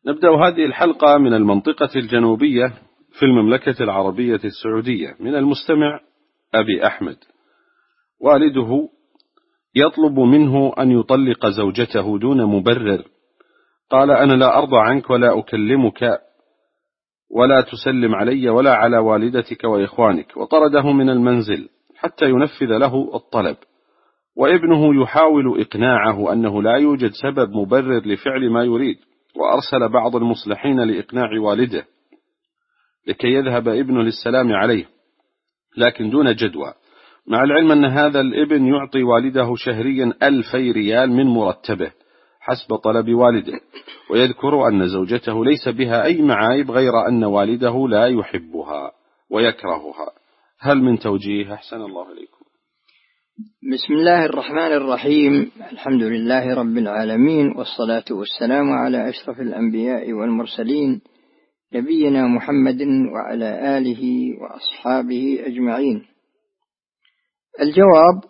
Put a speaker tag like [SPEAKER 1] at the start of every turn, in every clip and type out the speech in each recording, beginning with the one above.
[SPEAKER 1] نبدأ هذه الحلقة من المنطقة الجنوبية في المملكة العربية السعودية من المستمع أبي أحمد. والده يطلب منه أن يطلق زوجته دون مبرر. قال: أنا لا أرضى عنك ولا أكلمك ولا تسلم علي ولا على والدتك وإخوانك، وطرده من المنزل حتى ينفذ له الطلب. وابنه يحاول إقناعه أنه لا يوجد سبب مبرر لفعل ما يريد، وأرسل بعض المصلحين لإقناع والده لكي يذهب ابنه للسلام عليه، لكن دون جدوى، مع العلم أن هذا الابن يعطي والده شهريا 2000 ريال من مرتبه حسب طلب والده، ويذكر أن زوجته ليس بها أي معايب غير أن والده لا يحبها ويكرهها. هل من توجيه؟ أحسن الله إليكم.
[SPEAKER 2] بسم الله الرحمن الرحيم. الحمد لله رب العالمين، والصلاة والسلام على أشرف الأنبياء والمرسلين، نبينا محمد وعلى آله وأصحابه أجمعين. الجواب: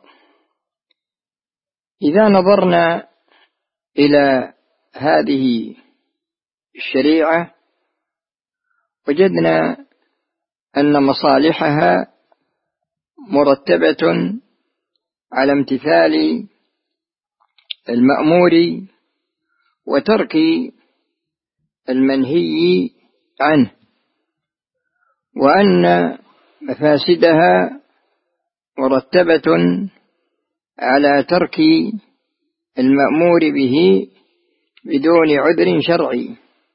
[SPEAKER 2] إذا نظرنا إلى هذه الشريعة وجدنا أن مصالحها مرتبة على امتثال المأمور وترك المنهي عنه، وأن مفاسدها مرتبة على ترك المأمور به بدون عذر شرعي،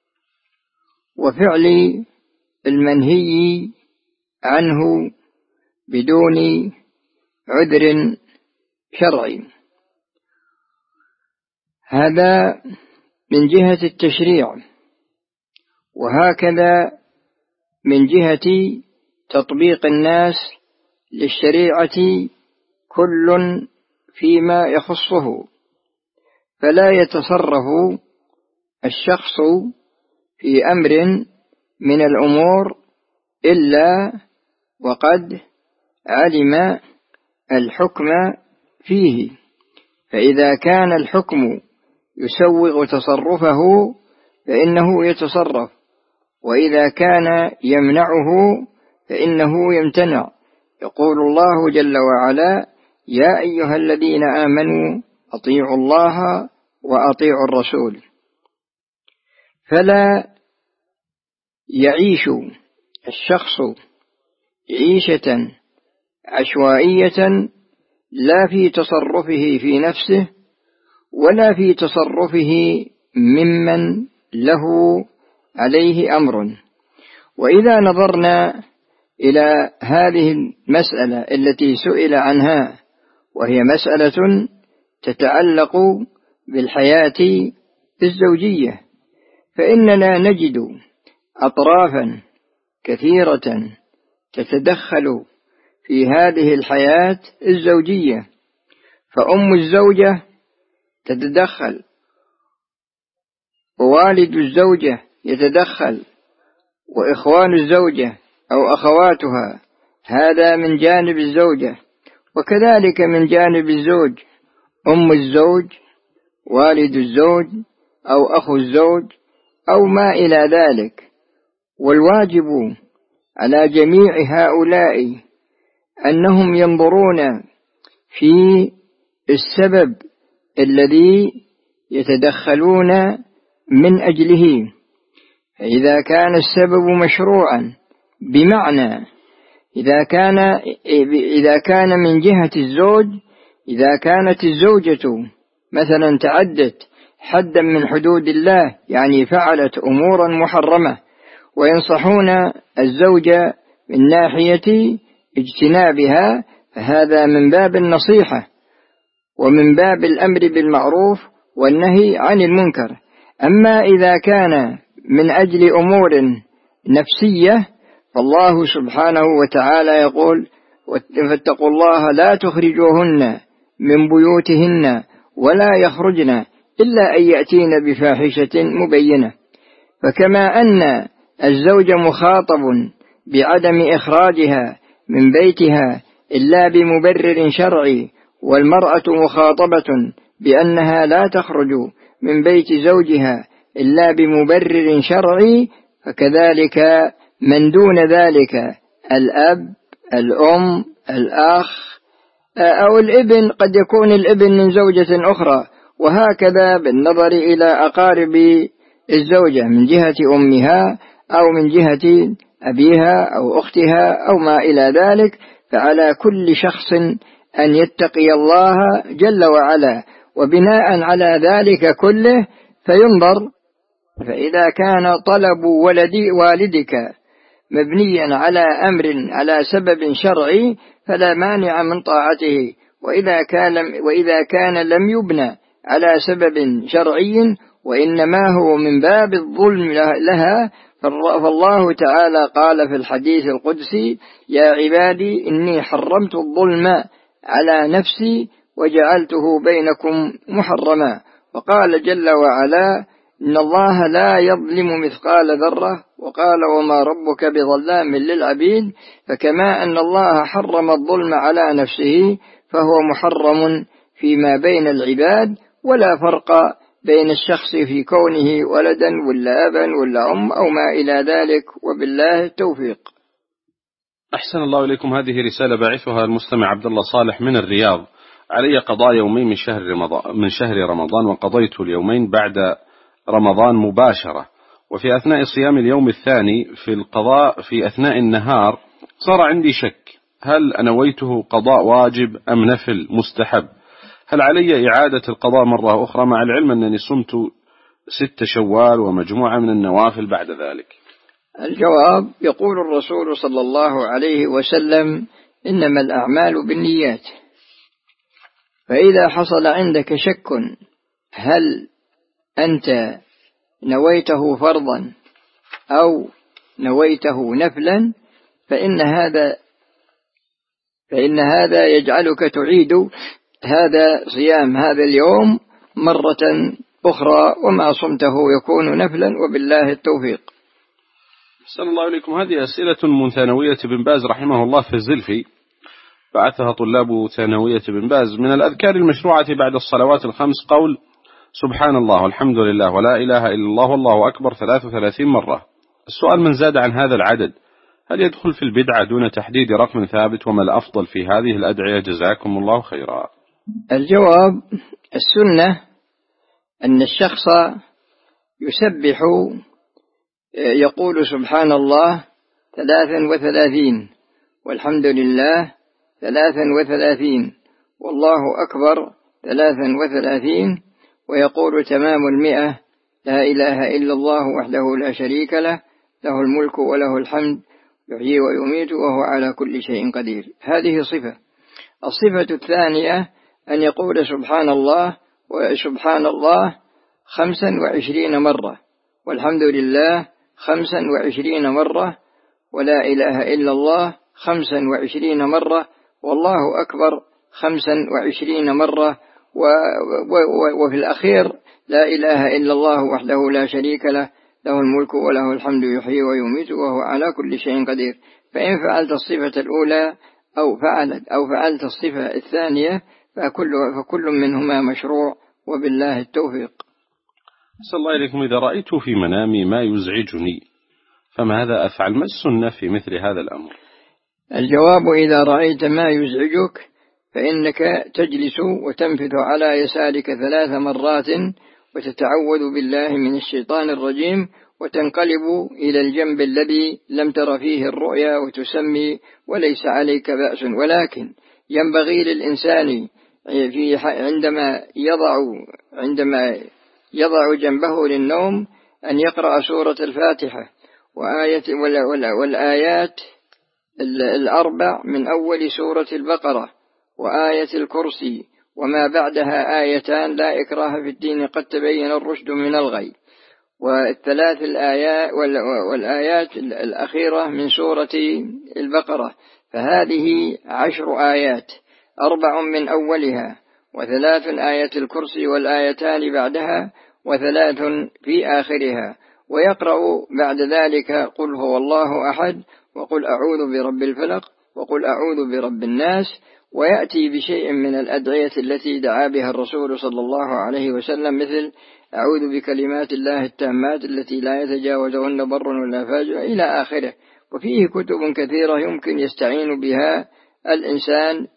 [SPEAKER 2] وفعل المنهي عنه بدون عذر شرعي. هذا من جهة التشريع، وهكذا من جهة تطبيق الناس للشريعة كل فيما يخصه، فلا يتصرف الشخص في أمر من الأمور إلا وقد علم الحكم فيه، فإذا كان الحكم يسوغ تصرفه فإنه يتصرف، وإذا كان يمنعه فإنه يمتنع. يقول الله جل وعلا: يا أيها الذين آمنوا أطيعوا الله وأطيعوا الرسول. فلا يعيش الشخص عيشة عشوائية لا في تصرفه في نفسه ولا في تصرفه ممن له عليه أمر. وإذا نظرنا إلى هذه المسألة التي سئل عنها، وهي مسألة تتعلق بالحياة الزوجية، فإننا نجد أطرافا كثيرة تتدخل في هذه الحياة الزوجية، فأم الزوجة تتدخل، ووالد الزوجة يتدخل، وإخوان الزوجة أو أخواتها، هذا من جانب الزوجة. وكذلك من جانب الزوج أم الزوج، والد الزوج أو أخو الزوج أو ما إلى ذلك. والواجب على جميع هؤلاء أنهم ينظرون في السبب الذي يتدخلون من أجله، فإذا كان السبب مشروعا، بمعنى إذا كان من جهة الزوج، إذا كانت الزوجة مثلا تعدت حدا من حدود الله، يعني فعلت أمورا محرمة، وينصحون الزوجة من ناحية اجتنابها، فهذا من باب النصيحة ومن باب الأمر بالمعروف والنهي عن المنكر. أما إذا كان من أجل أمور نفسية، فالله سبحانه وتعالى يقول: فاتقوا الله لا تخرجوهن من بيوتهن ولا يخرجن إلا أن يأتين بفاحشة مبينة. فكما أن الزوج مخاطب بعدم إخراجها من بيتها إلا بمبرر شرعي، والمرأة مخاطبة بأنها لا تخرج من بيت زوجها إلا بمبرر شرعي، فكذلك من دون ذلك الأب، الأم، الأخ، أو الابن، قد يكون الابن من زوجة أخرى، وهكذا بالنظر إلى أقارب الزوجة من جهة أمها أو من جهة أبيها أو أختها أو ما إلى ذلك. فعلى كل شخص أن يتقي الله جل وعلا، وبناء على ذلك كله فينظر. فإذا كان طلب والدك مبنيا على أمر على سبب شرعي فلا مانع من طاعته، وإذا كان لم يبنى على سبب شرعي وإنما هو من باب الظلم لها، فالله تعالى قال في الحديث القدسي: يا عبادي إني حرمت الظلم على نفسي وجعلته بينكم محرما. وقال جل وعلا: إن الله لا يظلم مثقال ذرة. وقال: وما ربك بظلام للعبيد. فكما أن الله حرم الظلم على نفسه فهو محرم فيما بين العباد، ولا فرق بين الشخص في كونه ولدا ولا أبا ولا أم أو ما إلى ذلك، وبالله التوفيق.
[SPEAKER 1] أحسن الله إليكم. هذه رسالة باعثها المستمع عبد الله صالح من الرياض: علي قضاء يومين من شهر رمضان، وقضيت اليومين بعد رمضان مباشرة، وفي أثناء صيام اليوم الثاني في القضاء في أثناء النهار صار عندي شك، هل نويته قضاء واجب أم نفل مستحب؟ هل علي إعادة القضاء مرة أخرى، مع العلم أنني صمت 6 شوال ومجموعة من النوافل بعد ذلك؟
[SPEAKER 2] الجواب: يقول الرسول صلى الله عليه وسلم: إنما الأعمال بالنيات. فإذا حصل عندك شك هل أنت نويته فرضا أو نويته نفلا، فإن هذا يجعلك تعيد هذا صيام هذا اليوم مرة أخرى، وما صمته يكون نفلا، وبالله التوفيق.
[SPEAKER 1] أحسن الله إليكم. هذه أسئلة من ثانوية بن باز رحمه الله في الزلفي، بعثها طلاب ثانوية بن باز: من الأذكار المشروعة بعد الصلوات الخمس قول سبحان الله والحمد لله ولا إله إلا الله والله أكبر 33 مرة. السؤال: من زاد عن هذا العدد هل يدخل في البدعة دون تحديد رقم ثابت؟ وما الأفضل في هذه الأدعية؟ جزاكم الله خيرا.
[SPEAKER 2] الجواب: السنة أن الشخص يسبح، يقول سبحان الله 33 والحمد لله 33 والله أكبر 33، ويقول تمام 100: لا إله إلا الله وحده لا شريك له، له الملك وله الحمد يحيي ويميت وهو على كل شيء قدير. هذه صفة. الصفة الثانية أن يقول سبحان الله 25 مرة، والحمد لله 25 مرة، ولا إله إلا الله 25 مرة، والله أكبر 25 مرة، وفي الأخير لا إله إلا الله وحده لا شريك له، له الملك وله الحمد يحيي ويميت وهو على كل شيء قدير. فإن فعلت الصفة الأولى أو فعلت الصفة الثانية فكل منهما مشروع، وبالله التوفيق.
[SPEAKER 1] صلى الله عليكم. إذا رأيت في منامي ما يزعجني فماذا أفعل؟ ما السنة في مثل هذا الأمر؟
[SPEAKER 2] الجواب: إذا رأيت ما يزعجك فإنك تجلس وتنفث على يسارك 3 مرات وتتعوذ بالله من الشيطان الرجيم، وتنقلب إلى الجنب الذي لم تر فيه الرؤيا وتسمي وليس عليك بأس. ولكن ينبغي للإنسان عندما يضع جنبه للنوم أن يقرأ سورة الفاتحة والآيات 4 من أول سورة البقرة، وآية الكرسي، وما بعدها 2 آيات: لا إكراه في الدين قد تبين الرشد من الغي، و3 والآيات الأخيرة من سورة البقرة. فهذه 10 آيات: 4 من أولها، و3 آية الكرسي والآيتان بعدها، و3 في آخرها. ويقرأ بعد ذلك قل هو الله أحد، وقل أعوذ برب الفلق، وقل أعوذ برب الناس، ويأتي بشيء من الأدعية التي دعا بها الرسول صلى الله عليه وسلم، مثل أعوذ بكلمات الله التامات التي لا يتجاوزهن بر ولا فاجر إلى آخره. وفيه كتب كثيرة يمكن يستعين بها الإنسان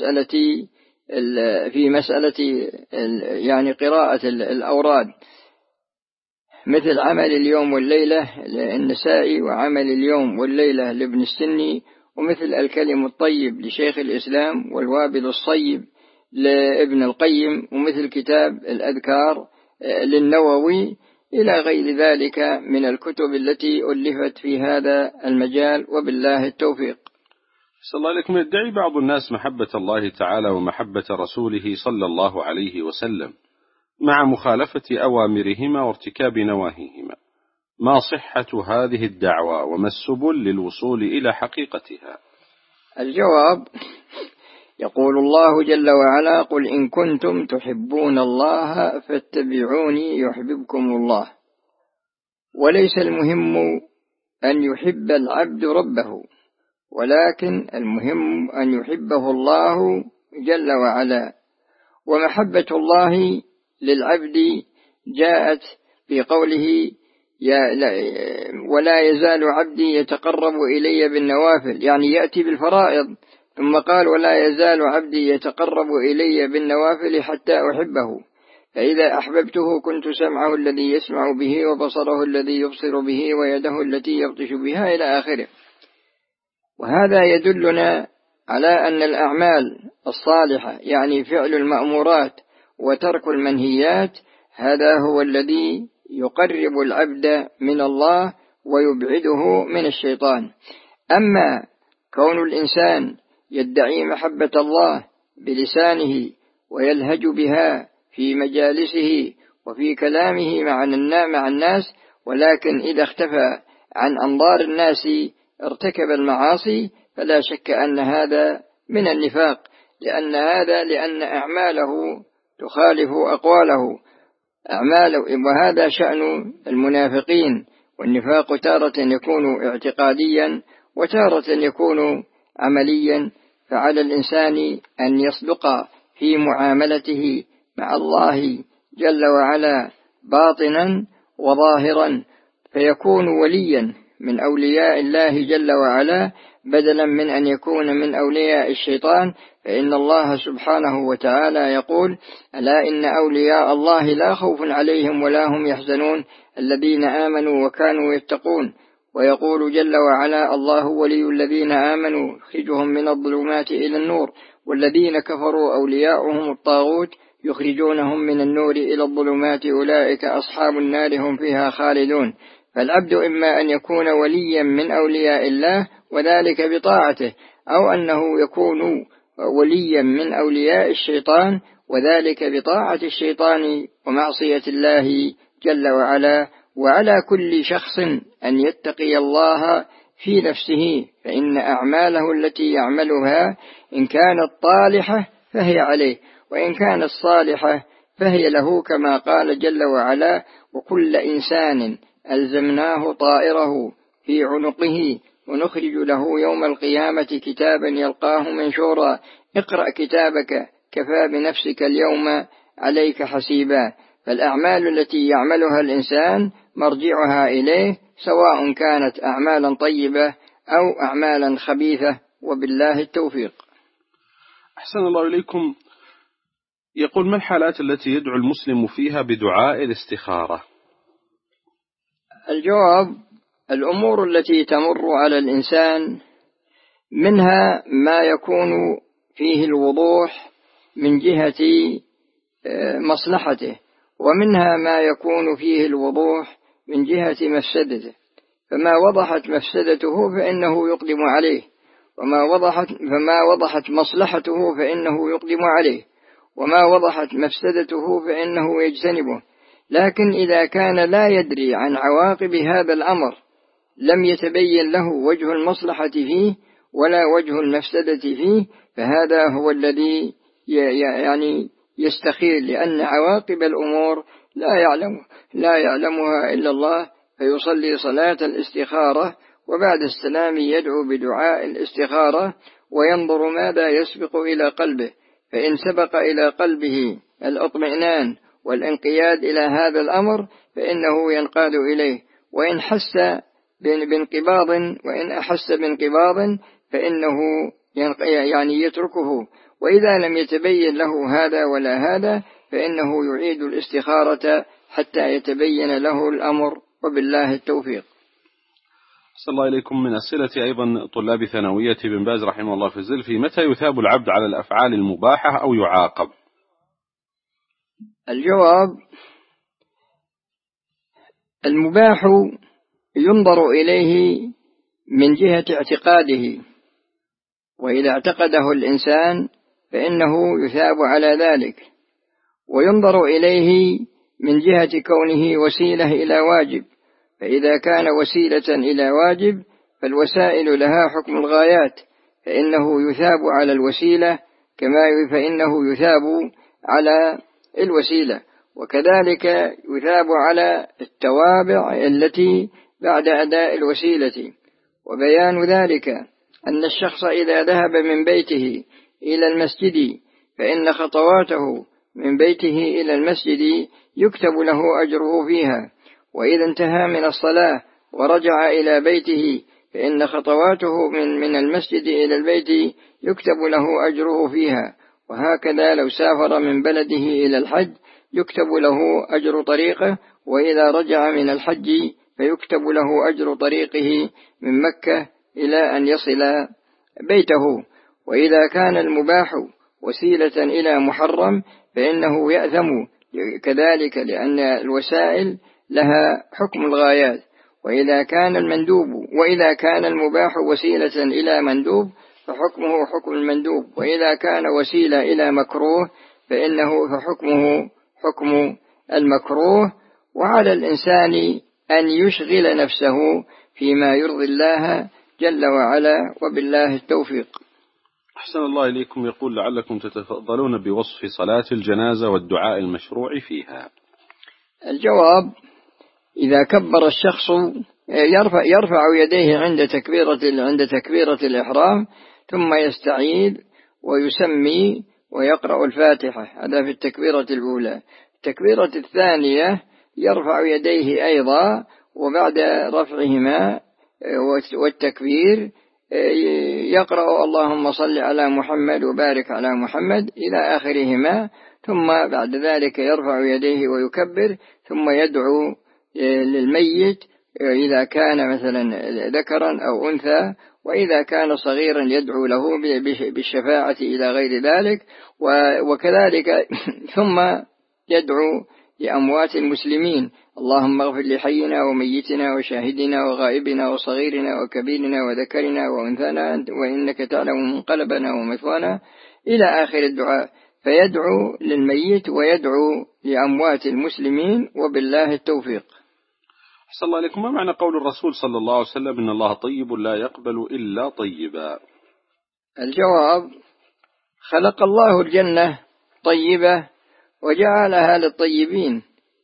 [SPEAKER 2] في مسألة يعني قراءة الأوراد، مثل عمل اليوم والليلة للنسائي، وعمل اليوم والليلة لابن السني، ومثل الكلم الطيب لشيخ الإسلام، والوابل الصيب لابن القيم، ومثل كتاب الأذكار للنووي، إلى غير ذلك من الكتب التي ألفت في هذا المجال، وبالله التوفيق.
[SPEAKER 1] صلى الله عليكم. يدعي بعض الناس محبة الله تعالى ومحبة رسوله صلى الله عليه وسلم مع مخالفة أوامرهما وارتكاب نواهيهما، ما صحة هذه الدعوة وما السبل للوصول إلى حقيقتها؟
[SPEAKER 2] الجواب: يقول الله جل وعلا: قل إن كنتم تحبون الله فاتبعوني يحببكم الله. وليس المهم أن يحب العبد ربه، ولكن المهم أن يحبه الله جل وعلا. ومحبة الله للعبد جاءت في قوله: ولا يزال عبدي يتقرب إلي بالنوافل، يعني يأتي بالفرائض، ثم قال: ولا يزال عبدي يتقرب إلي بالنوافل حتى أحبه، فإذا أحببته كنت سمعه الذي يسمع به، وبصره الذي يبصر به، ويده التي يبطش بها، إلى آخره. وهذا يدلنا على أن الأعمال الصالحة، يعني فعل المأمورات وترك المنهيات، هذا هو الذي يقرب العبد من الله ويبعده من الشيطان. أما كون الإنسان يدعي محبة الله بلسانه ويلهج بها في مجالسه وفي كلامه مع الناس، ولكن إذا اختفى عن أنظار الناس ارتكب المعاصي، فلا شك أن هذا من النفاق، لأن أعماله تخالف أقواله، وهذا شأن المنافقين. والنفاق تارة يكون اعتقاديا وتارة يكون عمليا، فعلى الإنسان أن يصدق في معاملته مع الله جل وعلا باطنا وظاهرا، فيكون وليا من أولياء الله جل وعلا، بدلا من أن يكون من أولياء الشيطان. فإن الله سبحانه وتعالى يقول: ألا إن أولياء الله لا خوف عليهم ولا هم يحزنون الذين آمنوا وكانوا يتقون. ويقول جل وعلا: الله ولي الذين آمنوا يخرجهم من الظلمات إلى النور، والذين كفروا أولياؤهم الطاغوت يخرجونهم من النور إلى الظلمات، أولئك أصحاب النار هم فيها خالدون. فالعبد إما أن يكون وليا من أولياء الله وذلك بطاعته، أو أنه يكون وليا من أولياء الشيطان وذلك بطاعة الشيطان ومعصية الله جل وعلا. وعلى كل شخص أن يتقي الله في نفسه، فإن أعماله التي يعملها إن كانت طالحة فهي عليه، وإن كانت صالحة فهي له، كما قال جل وعلا: وكل إنسان ألزمناه طائره في عنقه ونخرج له يوم القيامة كتابا يلقاه منشورا، اقرأ كتابك كفى بنفسك اليوم عليك حسيبا. فالأعمال التي يعملها الإنسان مرجعها إليه، سواء كانت أعمالا طيبة أو أعمالا خبيثة، وبالله التوفيق.
[SPEAKER 1] أحسن الله إليكم. يقول: ما الحالات التي يدعو المسلم فيها بدعاء الاستخارة؟
[SPEAKER 2] الجواب: الأمور التي تمر على الإنسان منها ما يكون فيه الوضوح من جهة مصلحته، ومنها ما يكون فيه الوضوح من جهة مفسدته. فما وضحت مفسدته فإنه يقدم عليه، فما وضحت مصلحته فإنه يقدم عليه، وما وضحت مفسدته فإنه يجتنبه. لكن إذا كان لا يدري عن عواقب هذا الأمر، لم يتبين له وجه المصلحة فيه ولا وجه المفسدة فيه، فهذا هو الذي يعني يستخير، لأن عواقب الأمور لا يعلمها إلا الله، فيصلي صلاة الاستخارة، وبعد السلام يدعو بدعاء الاستخارة، وينظر ماذا يسبق إلى قلبه، فإن سبق إلى قلبه الاطمئنان والانقياد إلى هذا الأمر فإنه ينقاد إليه، وإن أحس بانقباض فإنه يعني يتركه، وإذا لم يتبين له هذا ولا هذا فإنه يعيد الاستخارة حتى يتبين له الأمر، وبالله التوفيق.
[SPEAKER 1] صلى الله إليكم. من أسئلة أيضا طلاب ثانوية بن باز رحمه الله في الزلفي: متى يثاب العبد على الأفعال المباحة أو يعاقب؟
[SPEAKER 2] الجواب: المباح ينظر إليه من جهة اعتقاده، وإذا اعتقده الإنسان فإنه يثاب على ذلك، وينظر إليه من جهة كونه وسيلة إلى واجب، فإذا كان وسيلة إلى واجب فالوسائل لها حكم الغايات، فإنه يثاب على الوسيلة كما فإنه يثاب على الوسيلة، وكذلك يثاب على التوابع التي بعد أداء الوسيلة. وبيان ذلك أن الشخص إذا ذهب من بيته إلى المسجد فإن خطواته من بيته إلى المسجد يكتب له أجره فيها، وإذا انتهى من الصلاة ورجع إلى بيته فإن خطواته من المسجد إلى البيت يكتب له أجره فيها، وهكذا لو سافر من بلده إلى الحج يكتب له أجر طريقه، وإذا رجع من الحج فيكتب له أجر طريقه من مكة إلى أن يصل بيته. وإذا كان المباح وسيلة إلى محرم فإنه يأثم كذلك، لأن الوسائل لها حكم الغايات. وإذا كان المباح وسيلة إلى مندوب فحكمه حكم المندوب، وإذا كان وسيلة إلى مكروه فحكمه حكم المكروه. وعلى الإنسان أن يشغل نفسه فيما يرضي الله جل وعلا، وبالله التوفيق.
[SPEAKER 1] أحسن الله إليكم. يقول: لعلكم تتفضلون بوصف صلاة الجنازة والدعاء المشروع فيها.
[SPEAKER 2] الجواب: إذا كبر الشخص يرفع يديه عند تكبيرة الإحرام، ثم يستعيذ ويسمي ويقرأ الفاتحة، هذا في التكبيرة الأولى. التكبيرة الثانية يرفع يديه أيضا، وبعد رفعهما والتكبير يقرأ اللهم صل على محمد وبارك على محمد إلى آخرهما، ثم بعد ذلك يرفع يديه ويكبر، ثم يدعو للميت إذا كان مثلا ذكرا أو أنثى، وإذا كان صغيرا يدعو له بالشفاعة إلى غير ذلك، وكذلك ثم يدعو لأموات المسلمين: اللهم اغفر لحينا وميتنا وشاهدنا وغائبنا وصغيرنا وكبيرنا وذكرنا وأنثانا وإنك تعلم منقلبنا ومثوانا إلى آخر الدعاء. فيدعو للميت ويدعو لأموات المسلمين، وبالله التوفيق.
[SPEAKER 1] أحسن الله عليكم. ما معنى قول الرسول صلى الله عليه وسلم: إن الله طيب لا يقبل إلا طيبا؟
[SPEAKER 2] الجواب: خلق الله الجنة طيبة وجعلها للطيبين،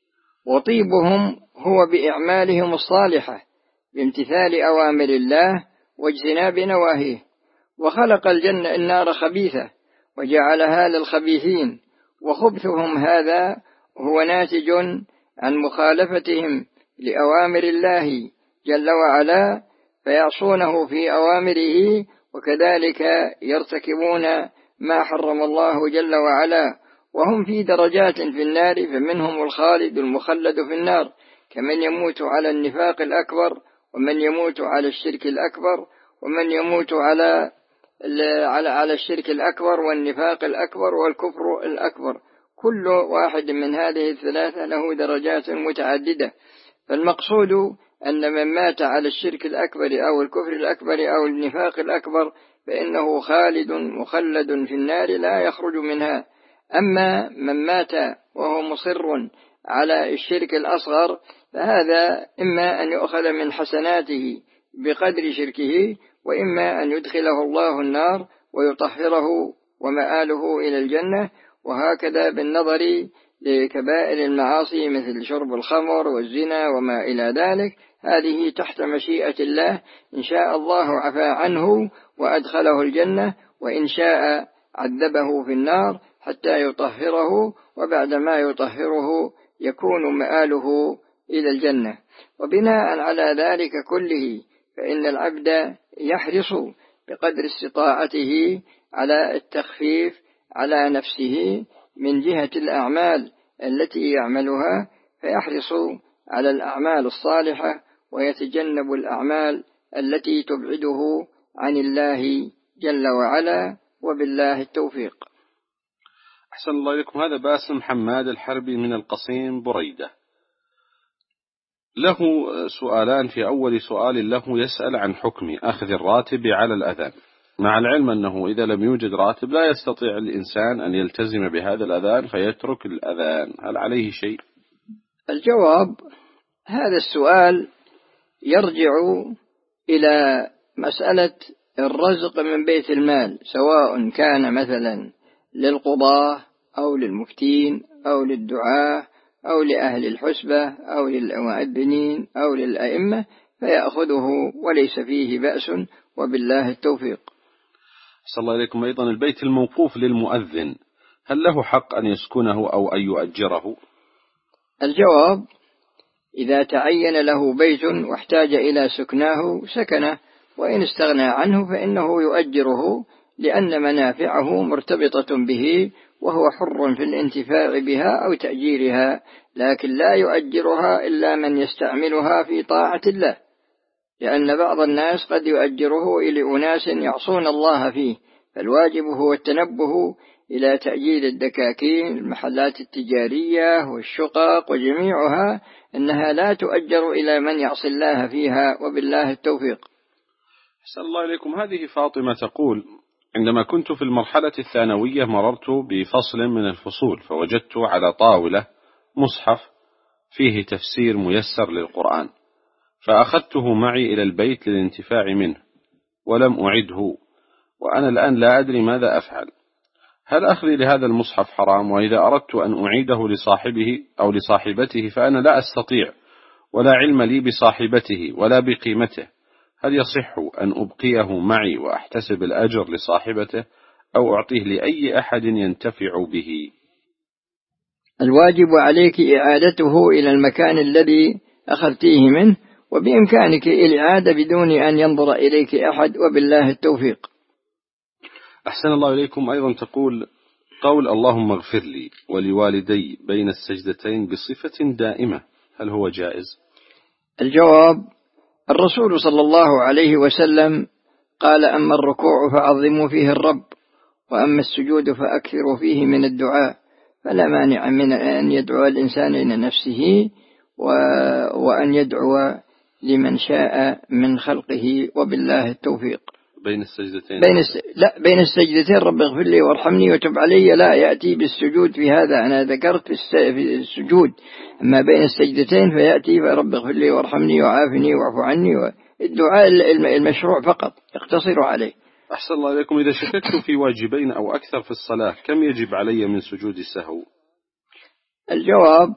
[SPEAKER 2] وطيبهم هو بإعمالهم الصالحة بامتثال أوامر الله واجتناب نواهيه. وخلق النار خبيثة وجعلها للخبيثين، وخبثهم هذا هو ناتج عن مخالفتهم لأوامر الله جل وعلا، فيعصونه في أوامره، وكذلك يرتكبون ما حرم الله جل وعلا، وهم في درجات في النار، فمنهم الخالد المخلد في النار، كمن يموت على النفاق الأكبر، ومن يموت على الشرك الأكبر، ومن يموت على الشرك الأكبر والنفاق الأكبر والكفر الأكبر. كل واحد من هذه الثلاثة له درجات متعددة، فالمقصود أن من مات على الشرك الأكبر أو الكفر الأكبر أو النفاق الأكبر فإنه خالد مخلد في النار لا يخرج منها. أما من مات وهو مصر على الشرك الأصغر فهذا إما أن يؤخذ من حسناته بقدر شركه، وإما أن يدخله الله النار ويطهره ومآله إلى الجنة. وهكذا بالنظر لكبائر المعاصي مثل شرب الخمر والزنا وما إلى ذلك، هذه تحت مشيئة الله، إن شاء الله عفى عنه وأدخله الجنة، وإن شاء عذبه في النار حتى يطهره وبعد ما يطهره يكون مآله إلى الجنة. وبناء على ذلك كله فإن العبد يحرص بقدر استطاعته على التخفيف على نفسه من جهة الأعمال التي يعملها، فيحرص على الأعمال الصالحة ويتجنب الأعمال التي تبعده عن الله جل وعلا، وبالله التوفيق.
[SPEAKER 1] أحسن الله إليكم. هذا باسم حماد الحربي من القصيم بريدة، له سؤالان. في أول سؤال له يسأل عن حكم أخذ الراتب على الأذان، مع العلم أنه إذا لم يوجد راتب لا يستطيع الإنسان أن يلتزم بهذا الأذان فيترك الأذان، هل عليه شيء؟
[SPEAKER 2] الجواب: هذا السؤال يرجع إلى مسألة الرزق من بيت المال، سواء كان مثلا للقضاة أو للمفتين أو للدعاة أو لأهل الحسبة أو للمؤذنين أو للأئمة، فيأخذه وليس فيه بأس، وبالله التوفيق.
[SPEAKER 1] صلى الله عليكم. أيضا البيت الموقوف للمؤذن هل له حق أن يسكنه أو أن يؤجره؟
[SPEAKER 2] الجواب: إذا تعين له بيت واحتاج إلى سكناه سكنه، وإن استغنى عنه فإنه يؤجره، لأن منافعه مرتبطة به وهو حر في الانتفاع بها أو تأجيرها، لكن لا يؤجرها إلا من يستعملها في طاعة الله، لأن بعض الناس قد يؤجره إلى أناس يعصون الله فيه، فالواجب هو التنبه إلى تأجيل الدكاكين، المحلات التجارية والشقق وجميعها، أنها لا تؤجر إلى من يعصي الله فيها، وبالله التوفيق.
[SPEAKER 1] أحسن الله إليكم. هذه فاطمة تقول: عندما كنت في المرحلة الثانوية مررت بفصل من الفصول، فوجدت على طاولة مصحف فيه تفسير ميسر للقرآن، فأخذته معي إلى البيت للانتفاع منه ولم أعده، وأنا الآن لا أدري ماذا أفعل. هل أخذي لهذا المصحف حرام؟ وإذا أردت أن أعيده لصاحبه أو لصاحبته فأنا لا أستطيع ولا علم لي بصاحبته ولا بقيمته، هل يصح أن أبقيه معي وأحتسب الأجر لصاحبته أو أعطيه لأي أحد ينتفع به؟
[SPEAKER 2] الواجب عليك إعادته إلى المكان الذي أخذتيه منه، وبإمكانك الإعادة بدون أن ينظر إليك أحد، وبالله التوفيق.
[SPEAKER 1] أحسن الله إليكم. أيضا تقول: قول اللهم اغفر لي ولوالدي بين السجدتين بصفة دائمة هل هو جائز؟
[SPEAKER 2] الجواب: الرسول صلى الله عليه وسلم قال: أما الركوع فعظموا فيه الرب، وأما السجود فأكثروا فيه من الدعاء، فلا مانع من أن يدعو الإنسان إلى نفسه وأن يدعو لمن شاء من خلقه، وبالله التوفيق.
[SPEAKER 1] بين السجدتين
[SPEAKER 2] بين السجدتين رب اغفر لي وارحمني وتب علي، لا يأتي بالسجود في هذا، أنا ذكرت في السجود، أما بين السجدتين فيأتي رب اغفر لي وارحمني وعافني واعف عني، الدعاء المشروع فقط يقتصر عليه.
[SPEAKER 1] أحسن الله إليكم. إذا شككت في واجبين أو أكثر في الصلاة كم يجب علي من سجود السهو؟
[SPEAKER 2] الجواب: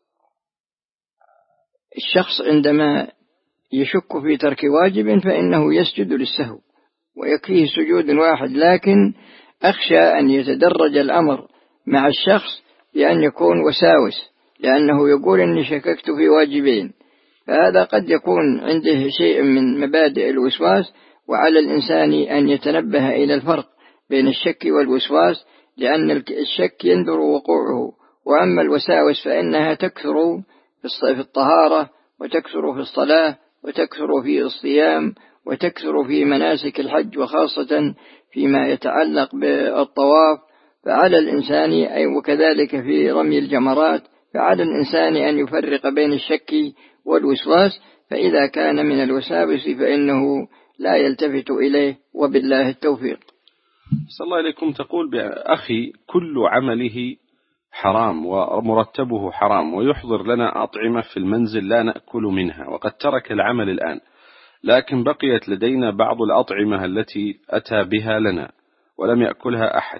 [SPEAKER 2] الشخص عندما يشك في ترك واجب فإنه يسجد للسهو ويكفيه سجود واحد، لكن أخشى أن يتدرج الأمر مع الشخص بأن يكون وساوس، لأنه يقول إني شككت في واجبين، فهذا قد يكون عنده شيء من مبادئ الوسواس، وعلى الإنسان أن يتنبه إلى الفرق بين الشك والوسواس، لأن الشك يندر وقوعه، وأما الوساوس فإنها تكثر في الطهارة، وتكثر في الصلاة، وتكثر في الصيام، وتكثر في مناسك الحج، وخاصة فيما يتعلق بالطواف، فعلى الإنسان وكذلك في رمي الجمرات، فعلى الإنسان أن يفرق بين الشك والوسواس، فإذا كان من الوساوس فإنه لا يلتفت إليه، وبالله التوفيق.
[SPEAKER 1] صلى الله عليكم. تقول: بأخي كل عمله حرام ومرتبه حرام، ويحضر لنا أطعمة في المنزل لا نأكل منها، وقد ترك العمل الآن، لكن بقيت لدينا بعض الأطعمة التي أتى بها لنا ولم يأكلها أحد،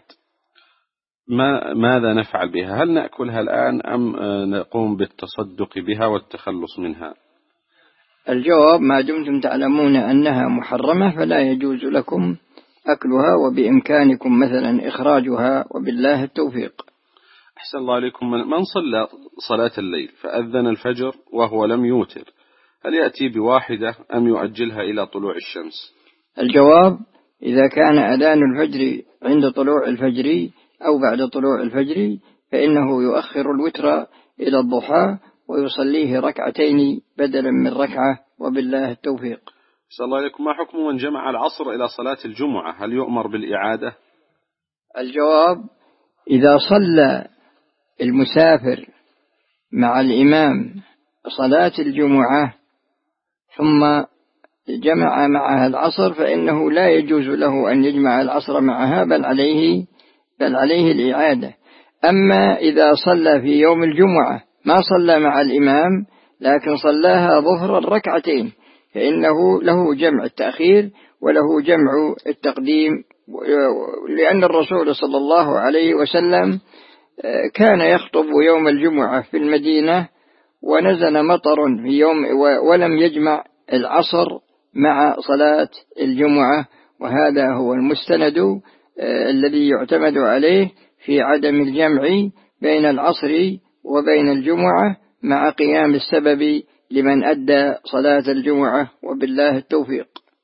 [SPEAKER 1] ماذا نفعل بها؟ هل نأكلها الآن أم نقوم بالتصدق بها والتخلص منها؟
[SPEAKER 2] الجواب: ما دمتم تعلمون أنها محرمة فلا يجوز لكم أكلها، وبإمكانكم مثلا إخراجها، وبالله التوفيق.
[SPEAKER 1] أحسن الله عليكم. من صلى صلاة الليل فأذن الفجر وهو لم يوتر، هل يأتي بواحدة أم يؤجلها إلى طلوع الشمس؟
[SPEAKER 2] الجواب: إذا كان أذان الفجر عند طلوع الفجر أو بعد طلوع الفجر فإنه يؤخر الوتر إلى الضحى ويصليه ركعتين بدلا من ركعة، وبالله التوفيق.
[SPEAKER 1] أحسن الله عليكم. ما حكم من جمع العصر إلى صلاة الجمعة، هل يؤمر بالإعادة؟
[SPEAKER 2] الجواب: إذا صلى المسافر مع الإمام صلاة الجمعة ثم جمع معها العصر فإنه لا يجوز له أن يجمع العصر معها، بل عليه الإعادة. أما إذا صلى في يوم الجمعة ما صلى مع الإمام لكن صلاها ظهر الركعتين فإنه له جمع التأخير وله جمع التقديم، لأن الرسول صلى الله عليه وسلم كان يخطب يوم الجمعة في المدينة ونزل مطر في يوم ولم يجمع العصر مع صلاة الجمعة، وهذا هو المستند الذي يعتمد عليه في عدم الجمع بين العصر وبين الجمعة مع قيام السبب لمن أدى صلاة الجمعة، وبالله التوفيق.